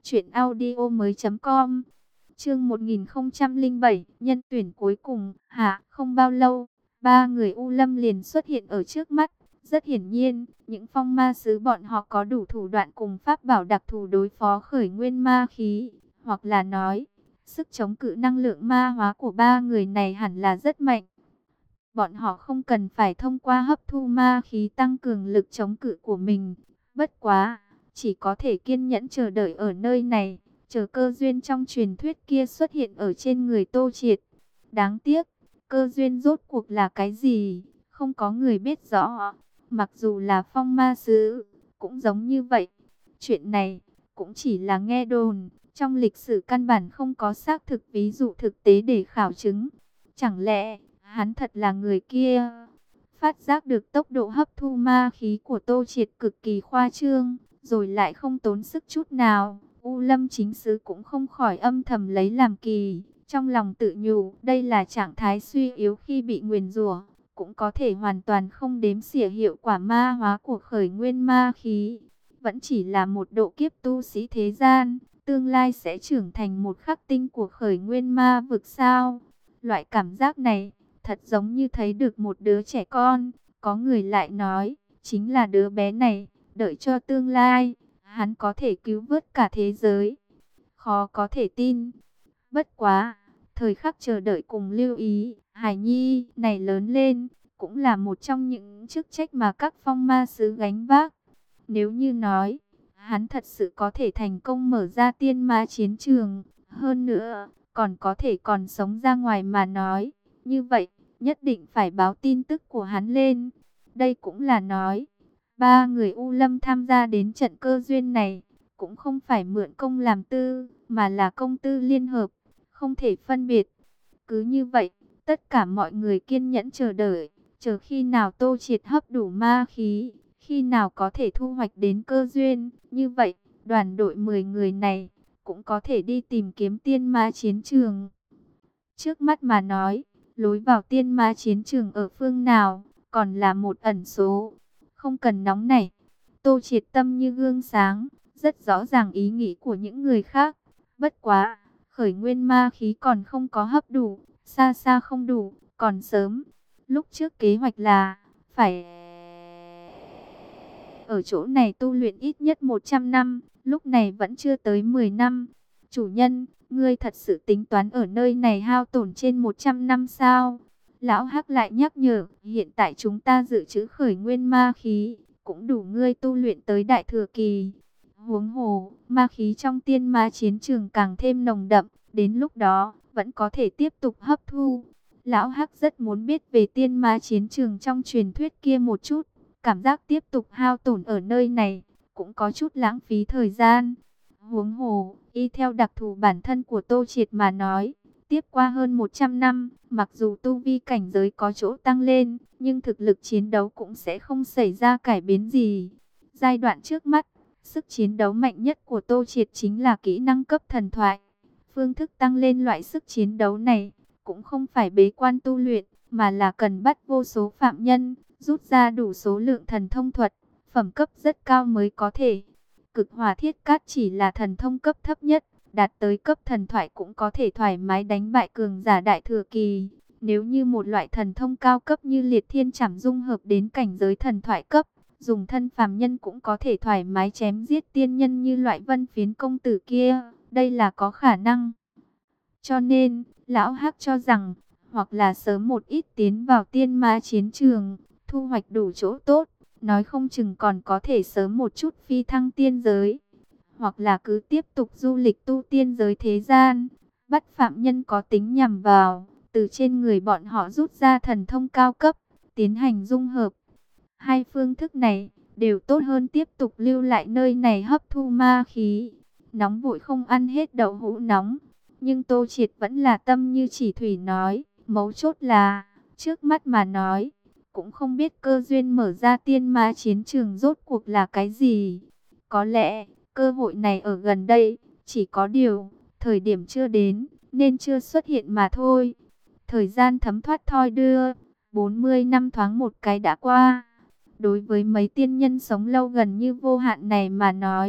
Chuyện audio mới com. Chương một nghìn không trăm lẻ bảy, nhân tuyển cuối cùng. Hả, không bao lâu, ba người U Lâm liền xuất hiện ở trước mắt. Rất hiển nhiên, những phong ma sứ bọn họ có đủ thủ đoạn cùng pháp bảo đặc thù đối phó khởi nguyên ma khí, hoặc là nói, sức chống cự năng lượng ma hóa của ba người này hẳn là rất mạnh. Bọn họ không cần phải thông qua hấp thu ma khí tăng cường lực chống cự của mình. Bất quá, chỉ có thể kiên nhẫn chờ đợi ở nơi này, chờ cơ duyên trong truyền thuyết kia xuất hiện ở trên người Tô Triệt. Đáng tiếc, cơ duyên rốt cuộc là cái gì, không có người biết rõ. Mặc dù là phong ma sứ, cũng giống như vậy. Chuyện này, cũng chỉ là nghe đồn, trong lịch sử căn bản không có xác thực ví dụ thực tế để khảo chứng. Chẳng lẽ, hắn thật là người kia? Phát giác được tốc độ hấp thu ma khí của Tô Triệt cực kỳ khoa trương, rồi lại không tốn sức chút nào. U Lâm chính sứ cũng không khỏi âm thầm lấy làm kỳ, trong lòng tự nhủ, đây là trạng thái suy yếu khi bị nguyền rủa, cũng có thể hoàn toàn không đếm xỉa hiệu quả ma hóa của khởi nguyên ma khí. Vẫn chỉ là một độ kiếp tu sĩ thế gian, tương lai sẽ trưởng thành một khắc tinh của khởi nguyên ma vực sao? Loại cảm giác này, thật giống như thấy được một đứa trẻ con. Có người lại nói, chính là đứa bé này, đợi cho tương lai, hắn có thể cứu vớt cả thế giới. Khó có thể tin. Bất quá, thời khắc chờ đợi cùng lưu ý, hài nhi này lớn lên, cũng là một trong những chức trách mà các phong ma sứ gánh vác. Nếu như nói, hắn thật sự có thể thành công mở ra tiên ma chiến trường, hơn nữa, còn có thể còn sống ra ngoài mà nói, như vậy, nhất định phải báo tin tức của hắn lên. Đây cũng là nói, ba người U Lâm tham gia đến trận cơ duyên này, cũng không phải mượn công làm tư, mà là công tư liên hợp, không thể phân biệt. Cứ như vậy, tất cả mọi người kiên nhẫn chờ đợi, chờ khi nào Tô Triệt hấp đủ ma khí, khi nào có thể thu hoạch đến cơ duyên. Như vậy, đoàn đội mười người này, cũng có thể đi tìm kiếm tiên ma chiến trường. Trước mắt mà nói, lối vào tiên ma chiến trường ở phương nào, còn là một ẩn số. Không cần nóng nảy, Tô Triệt tâm như gương sáng, rất rõ ràng ý nghĩ của những người khác. Bất quá, khởi nguyên ma khí còn không có hấp đủ, xa xa không đủ, còn sớm. Lúc trước kế hoạch là, phải ở chỗ này tu luyện ít nhất một trăm năm, lúc này vẫn chưa tới mười năm. Chủ nhân, ngươi thật sự tính toán ở nơi này hao tổn trên một trăm năm sao? Lão Hắc lại nhắc nhở, hiện tại chúng ta dự trữ khởi nguyên ma khí, cũng đủ ngươi tu luyện tới đại thừa kỳ. Huống hồ, ma khí trong tiên ma chiến trường càng thêm nồng đậm, đến lúc đó, vẫn có thể tiếp tục hấp thu. Lão Hắc rất muốn biết về tiên ma chiến trường trong truyền thuyết kia một chút, cảm giác tiếp tục hao tổn ở nơi này, cũng có chút lãng phí thời gian. Huống hồ, y theo đặc thù bản thân của Tô Triệt mà nói, tiếp qua hơn một trăm năm, mặc dù tu vi cảnh giới có chỗ tăng lên, nhưng thực lực chiến đấu cũng sẽ không xảy ra cải biến gì. Giai đoạn trước mắt, sức chiến đấu mạnh nhất của Tô Triệt chính là kỹ năng cấp thần thoại. Phương thức tăng lên loại sức chiến đấu này, cũng không phải bế quan tu luyện, mà là cần bắt vô số phạm nhân, rút ra đủ số lượng thần thông thuật, phẩm cấp rất cao mới có thể. Cực hỏa thiết cát chỉ là thần thông cấp thấp nhất, đạt tới cấp thần thoại cũng có thể thoải mái đánh bại cường giả đại thừa kỳ. Nếu như một loại thần thông cao cấp như liệt thiên trảm dung hợp đến cảnh giới thần thoại cấp, dùng thân phàm nhân cũng có thể thoải mái chém giết tiên nhân như loại Vân Phiến công tử kia, đây là có khả năng. Cho nên, Lão Hắc cho rằng, hoặc là sớm một ít tiến vào tiên ma chiến trường, thu hoạch đủ chỗ tốt, nói không chừng còn có thể sớm một chút phi thăng tiên giới, hoặc là cứ tiếp tục du lịch tu tiên giới thế gian, bắt phạm nhân có tính nhằm vào, từ trên người bọn họ rút ra thần thông cao cấp, tiến hành dung hợp. Hai phương thức này đều tốt hơn tiếp tục lưu lại nơi này hấp thu ma khí. Nóng vội không ăn hết đậu hũ nóng, nhưng Tô Triệt vẫn là tâm như chỉ thủy nói, mấu chốt là, trước mắt mà nói, cũng không biết cơ duyên mở ra tiên ma chiến trường rốt cuộc là cái gì. Có lẽ, cơ hội này ở gần đây, chỉ có điều, thời điểm chưa đến, nên chưa xuất hiện mà thôi. Thời gian thấm thoát thoi đưa, bốn mươi năm thoáng một cái đã qua. Đối với mấy tiên nhân sống lâu gần như vô hạn này mà nói,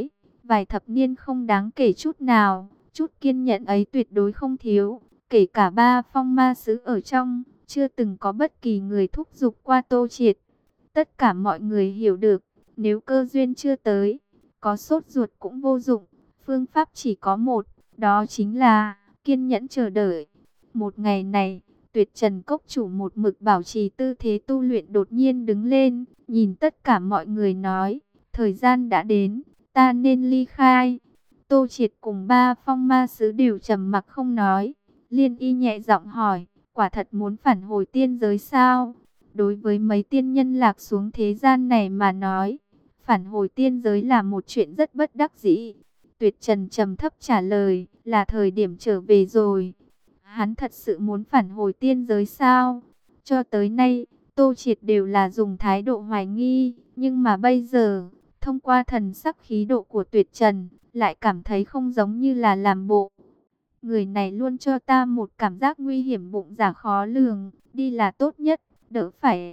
Vài thập niên không đáng kể chút nào, chút kiên nhẫn ấy tuyệt đối không thiếu. Kể cả ba phong ma sứ ở trong, chưa từng có bất kỳ người thúc giục qua Tô Triệt. Tất cả mọi người hiểu được, nếu cơ duyên chưa tới, có sốt ruột cũng vô dụng. Phương pháp chỉ có một, đó chính là kiên nhẫn chờ đợi. Một ngày này, Tuyệt Trần Cốc chủ một mực bảo trì tư thế tu luyện đột nhiên đứng lên, nhìn tất cả mọi người nói, thời gian đã đến, ta nên ly khai. Tô Triệt cùng ba phong ma sứ đều trầm mặc không nói. Liên Y nhẹ giọng hỏi, quả thật muốn phản hồi tiên giới sao? Đối với mấy tiên nhân lạc xuống thế gian này mà nói, phản hồi tiên giới là một chuyện rất bất đắc dĩ. Tuyệt Trần trầm thấp trả lời, là thời điểm trở về rồi. Hắn thật sự muốn phản hồi tiên giới sao? Cho tới nay, Tô Triệt đều là dùng thái độ hoài nghi, nhưng mà bây giờ, thông qua thần sắc khí độ của Tuyệt Trần, lại cảm thấy không giống như là làm bộ. Người này luôn cho ta một cảm giác nguy hiểm bụng dạ khó lường, đi là tốt nhất, đỡ phải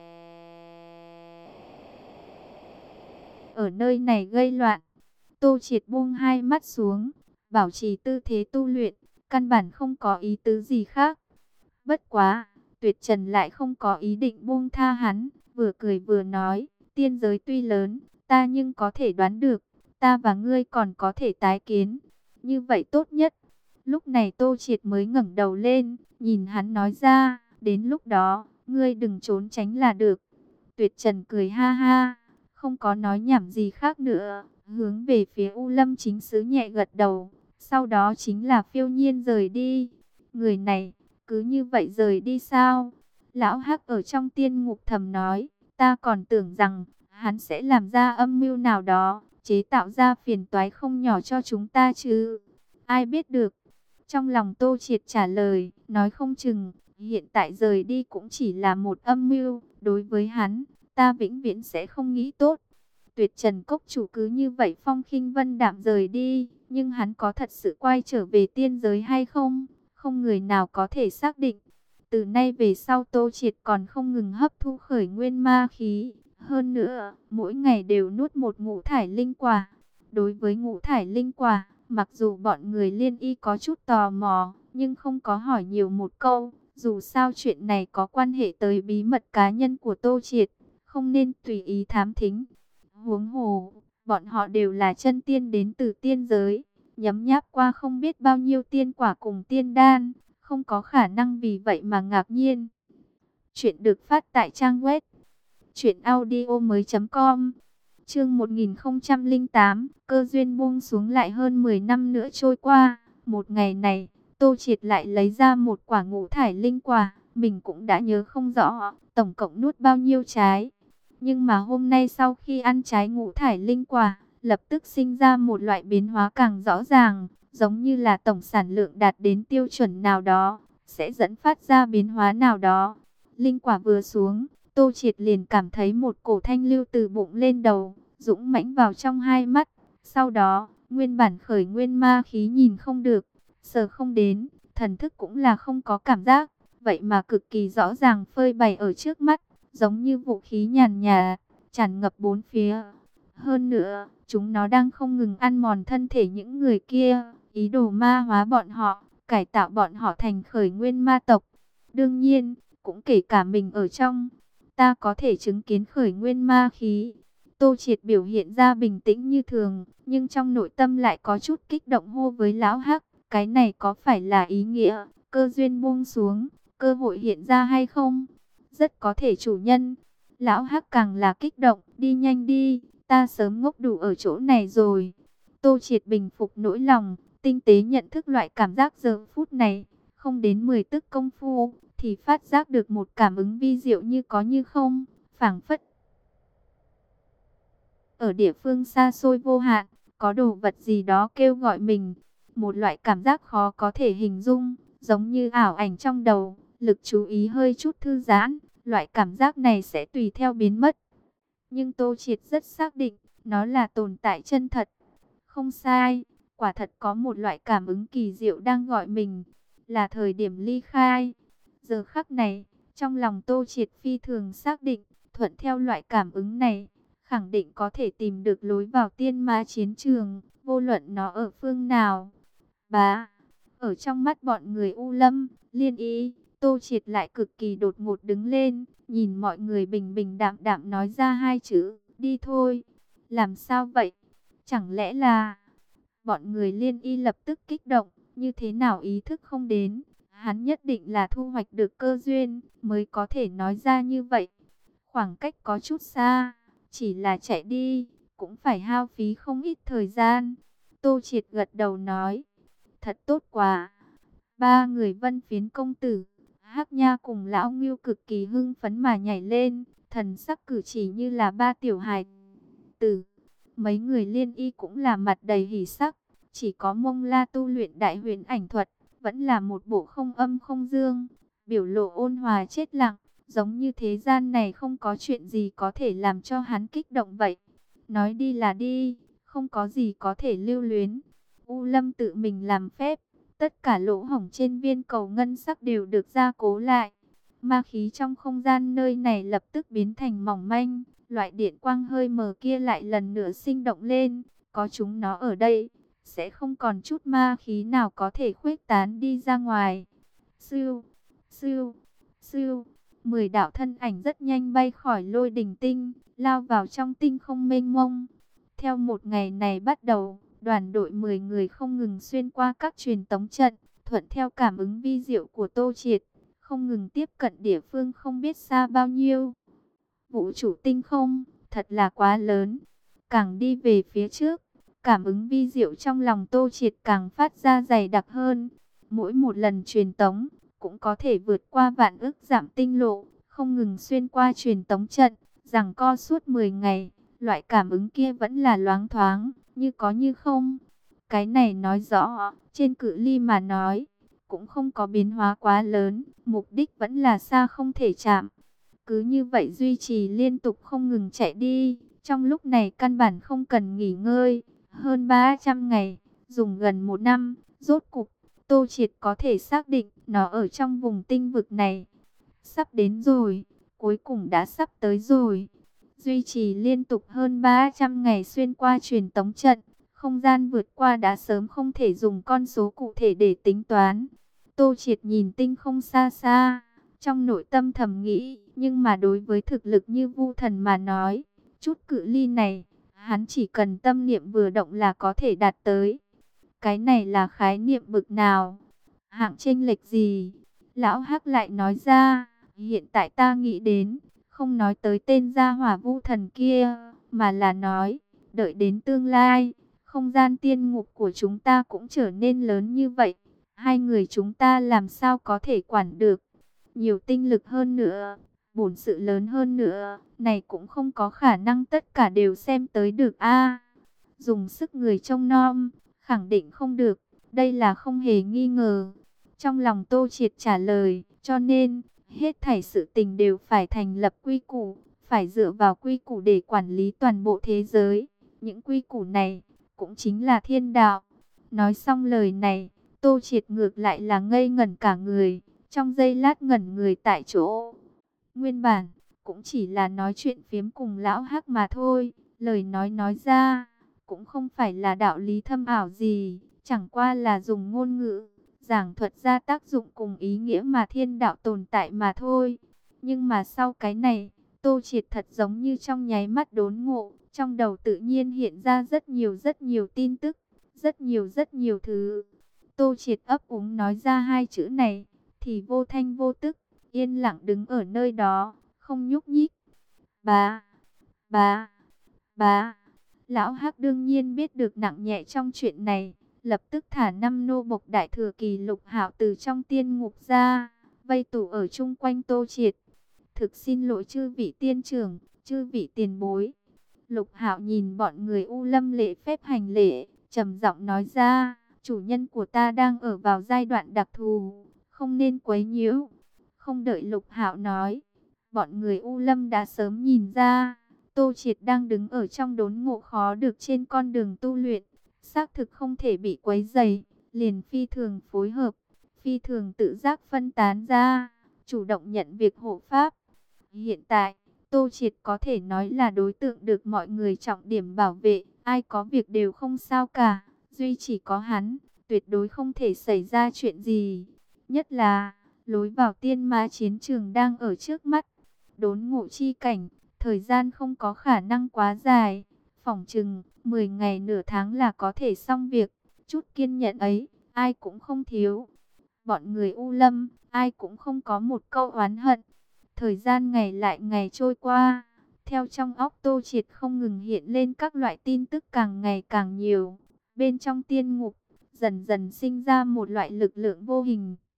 ở nơi này gây loạn. Tô Triệt buông hai mắt xuống, bảo trì tư thế tu luyện, căn bản không có ý tứ gì khác. Bất quá, Tuyệt Trần lại không có ý định buông tha hắn, vừa cười vừa nói, tiên giới tuy lớn, ta nhưng có thể đoán được, ta và ngươi còn có thể tái kiến. Như vậy tốt nhất. Lúc này Tô Triệt mới ngẩng đầu lên, nhìn hắn nói ra, đến lúc đó, ngươi đừng trốn tránh là được. Tuyệt Trần cười ha ha, không có nói nhảm gì khác nữa, hướng về phía U Lâm Chính Sứ nhẹ gật đầu, sau đó chính là phiêu nhiên rời đi. Người này, cứ như vậy rời đi sao? Lão Hắc ở trong tiên ngục thầm nói, ta còn tưởng rằng, hắn sẽ làm ra âm mưu nào đó, chế tạo ra phiền toái không nhỏ cho chúng ta chứ. Ai biết được. Trong lòng Tô Triệt trả lời, nói không chừng, hiện tại rời đi cũng chỉ là một âm mưu, đối với hắn, ta vĩnh viễn sẽ không nghĩ tốt. Tuyệt Trần Cốc chủ cứ như vậy phong khinh vân đạm rời đi, nhưng hắn có thật sự quay trở về tiên giới hay không? Không người nào có thể xác định. Từ nay về sau Tô Triệt còn không ngừng hấp thu khởi nguyên ma khí. Hơn nữa, mỗi ngày đều nuốt một ngũ thải linh quả. Đối với ngũ thải linh quả, mặc dù bọn người Liên Y có chút tò mò, nhưng không có hỏi nhiều một câu. Dù sao chuyện này có quan hệ tới bí mật cá nhân của Tô Triệt, không nên tùy ý thám thính. Huống hồ, bọn họ đều là chân tiên đến từ tiên giới, nhấm nháp qua không biết bao nhiêu tiên quả cùng tiên đan, không có khả năng vì vậy mà ngạc nhiên. Chuyện được phát tại trang web truyện audio mới chấm com. Chương một nghìn không trăm lẻ tám, cơ duyên buông xuống lại hơn mười năm nữa trôi qua. Một ngày này, Tô Triệt lại lấy ra một quả ngũ thải linh quả, mình cũng đã nhớ không rõ, tổng cộng nuốt bao nhiêu trái. Nhưng mà hôm nay sau khi ăn trái ngũ thải linh quả, lập tức sinh ra một loại biến hóa càng rõ ràng, giống như là tổng sản lượng đạt đến tiêu chuẩn nào đó, sẽ dẫn phát ra biến hóa nào đó. Linh quả vừa xuống, Tô Triệt liền cảm thấy một cổ thanh lưu từ bụng lên đầu, dũng mãnh vào trong hai mắt. Sau đó, nguyên bản khởi nguyên ma khí nhìn không được, sờ không đến, thần thức cũng là không có cảm giác, vậy mà cực kỳ rõ ràng phơi bày ở trước mắt, giống như vũ khí nhàn nhạt, tràn ngập bốn phía. Hơn nữa, chúng nó đang không ngừng ăn mòn thân thể những người kia, ý đồ ma hóa bọn họ, cải tạo bọn họ thành khởi nguyên ma tộc. Đương nhiên, cũng kể cả mình ở trong, ta có thể chứng kiến khởi nguyên ma khí. Tô Triệt biểu hiện ra bình tĩnh như thường, nhưng trong nội tâm lại có chút kích động hô với Lão Hắc, cái này có phải là ý nghĩa, cơ duyên buông xuống, cơ hội hiện ra hay không? Rất có thể chủ nhân. Lão Hắc càng là kích động, đi nhanh đi, ta sớm ngốc đủ ở chỗ này rồi. Tô Triệt bình phục nỗi lòng, tinh tế nhận thức loại cảm giác giờ phút này, không đến mười tức công phu, thì phát giác được một cảm ứng vi diệu như có như không, phảng phất. Ở địa phương xa xôi vô hạn, có đồ vật gì đó kêu gọi mình, một loại cảm giác khó có thể hình dung, giống như ảo ảnh trong đầu, lực chú ý hơi chút thư giãn, loại cảm giác này sẽ tùy theo biến mất. Nhưng Tô Triệt rất xác định, nó là tồn tại chân thật. Không sai, quả thật có một loại cảm ứng kỳ diệu đang gọi mình, là thời điểm ly khai. Giờ khắc này, trong lòng Tô Triệt phi thường xác định, thuận theo loại cảm ứng này, khẳng định có thể tìm được lối vào tiên ma chiến trường, vô luận nó ở phương nào. Bá, ở trong mắt bọn người U Lâm, Liên Y, Tô Triệt lại cực kỳ đột ngột đứng lên, nhìn mọi người bình bình đạm đạm nói ra hai chữ, đi thôi. Làm sao vậy? Chẳng lẽ là... Bọn người Liên Y lập tức kích động, như thế nào ý thức không đến. Hắn nhất định là thu hoạch được cơ duyên, mới có thể nói ra như vậy. Khoảng cách có chút xa, chỉ là chạy đi, cũng phải hao phí không ít thời gian. Tô Triệt gật đầu nói, thật tốt quá. Ba người Vân Phiến công tử, Hắc Nha cùng Lão Ngưu cực kỳ hưng phấn mà nhảy lên, thần sắc cử chỉ như là ba tiểu hài tử. Mấy người Liên Y cũng là mặt đầy hỉ sắc, chỉ có Mông La tu luyện đại huyền ảnh thuật, vẫn là một bộ không âm không dương, biểu lộ ôn hòa chết lặng, giống như thế gian này không có chuyện gì có thể làm cho hắn kích động vậy. Nói đi là đi, không có gì có thể lưu luyến. U Lâm tự mình làm phép, tất cả lỗ hổng trên viên cầu ngân sắc đều được gia cố lại. Ma khí trong không gian nơi này lập tức biến thành mỏng manh, loại điện quang hơi mờ kia lại lần nữa sinh động lên. Có chúng nó ở đây, sẽ không còn chút ma khí nào có thể khuếch tán đi ra ngoài. Sưu, sưu, sưu, mười đạo thân ảnh rất nhanh bay khỏi lôi đỉnh tinh, lao vào trong tinh không mênh mông. Theo một ngày này bắt đầu, đoàn đội mười người không ngừng xuyên qua các truyền tống trận, thuận theo cảm ứng vi diệu của Tô Triệt, không ngừng tiếp cận địa phương không biết xa bao nhiêu. Vũ trụ tinh không, thật là quá lớn. Càng đi về phía trước, cảm ứng vi diệu trong lòng Tô Triệt càng phát ra dày đặc hơn. Mỗi một lần truyền tống, cũng có thể vượt qua vạn ức dặm tinh lộ, không ngừng xuyên qua truyền tống trận, giằng co suốt mười ngày. Loại cảm ứng kia vẫn là loáng thoáng, như có như không. Cái này nói rõ, trên cự ly mà nói, cũng không có biến hóa quá lớn, mục đích vẫn là xa không thể chạm. Cứ như vậy duy trì liên tục không ngừng chạy đi, trong lúc này căn bản không cần nghỉ ngơi. Hơn ba trăm ngày, dùng gần một năm, rốt cục, Tô Triệt có thể xác định nó ở trong vùng tinh vực này. Sắp đến rồi, cuối cùng đã sắp tới rồi. Duy trì liên tục hơn ba trăm ngày xuyên qua truyền tống trận, không gian vượt qua đã sớm không thể dùng con số cụ thể để tính toán. Tô Triệt nhìn tinh không xa xa, trong nội tâm thầm nghĩ, nhưng mà đối với thực lực như Vu Thần mà nói, chút cự ly này, hắn chỉ cần tâm niệm vừa động là có thể đạt tới. Cái này là khái niệm bực nào? Hạng chênh lệch gì? Lão Hắc lại nói ra, hiện tại ta nghĩ đến, không nói tới tên gia hỏa Vu Thần kia, mà là nói, đợi đến tương lai, không gian tiên ngục của chúng ta cũng trở nên lớn như vậy. Hai người chúng ta làm sao có thể quản được? Nhiều tinh lực hơn nữa, bổn sự lớn hơn nữa, này cũng không có khả năng tất cả đều xem tới được a. Dùng sức người trông nom, khẳng định không được, đây là không hề nghi ngờ. Trong lòng Tô Triệt trả lời, cho nên, hết thảy sự tình đều phải thành lập quy củ, phải dựa vào quy củ để quản lý toàn bộ thế giới. Những quy củ này, cũng chính là thiên đạo. Nói xong lời này, Tô Triệt ngược lại là ngây ngẩn cả người, trong giây lát ngẩn người tại chỗ. Nguyên bản, cũng chỉ là nói chuyện phiếm cùng lão Hắc mà thôi, lời nói nói ra, cũng không phải là đạo lý thâm ảo gì, chẳng qua là dùng ngôn ngữ, giảng thuật ra tác dụng cùng ý nghĩa mà thiên đạo tồn tại mà thôi. Nhưng mà sau cái này, Tô Triệt thật giống như trong nháy mắt đốn ngộ, trong đầu tự nhiên hiện ra rất nhiều rất nhiều tin tức, rất nhiều rất nhiều thứ. Tô Triệt ấp úng nói ra hai chữ này, thì vô thanh vô tức, yên lặng đứng ở nơi đó, không nhúc nhích. Bá, bá, bá. Lão Hắc đương nhiên biết được nặng nhẹ trong chuyện này, lập tức thả năm nô bộc đại thừa kỳ Lục Hạo từ trong tiên ngục ra, vây tụ ở chung quanh Tô Triệt. Thực xin lỗi chư vị tiên trưởng, chư vị tiền bối. Lục Hạo nhìn bọn người U Lâm lễ phép hành lễ, trầm giọng nói ra, chủ nhân của ta đang ở vào giai đoạn đặc thù, không nên quấy nhiễu. Không đợi Lục Hạo nói, bọn người U Lâm đã sớm nhìn ra, Tô Triệt đang đứng ở trong đốn ngộ khó được trên con đường tu luyện, xác thực không thể bị quấy rầy, liền phi thường phối hợp, phi thường tự giác phân tán ra, chủ động nhận việc hộ pháp. Hiện tại, Tô Triệt có thể nói là đối tượng được mọi người trọng điểm bảo vệ, ai có việc đều không sao cả, duy chỉ có hắn, tuyệt đối không thể xảy ra chuyện gì. Nhất là, lối vào tiên ma chiến trường đang ở trước mắt, đốn ngộ chi cảnh, thời gian không có khả năng quá dài, phỏng chừng mười ngày nửa tháng là có thể xong việc, chút kiên nhẫn ấy, ai cũng không thiếu. Bọn người U Lâm, ai cũng không có một câu oán hận. Thời gian ngày lại ngày trôi qua, theo trong óc Tô Triệt không ngừng hiện lên các loại tin tức càng ngày càng nhiều. Bên trong tiên ngục, dần dần sinh ra một loại lực lượng vô hình.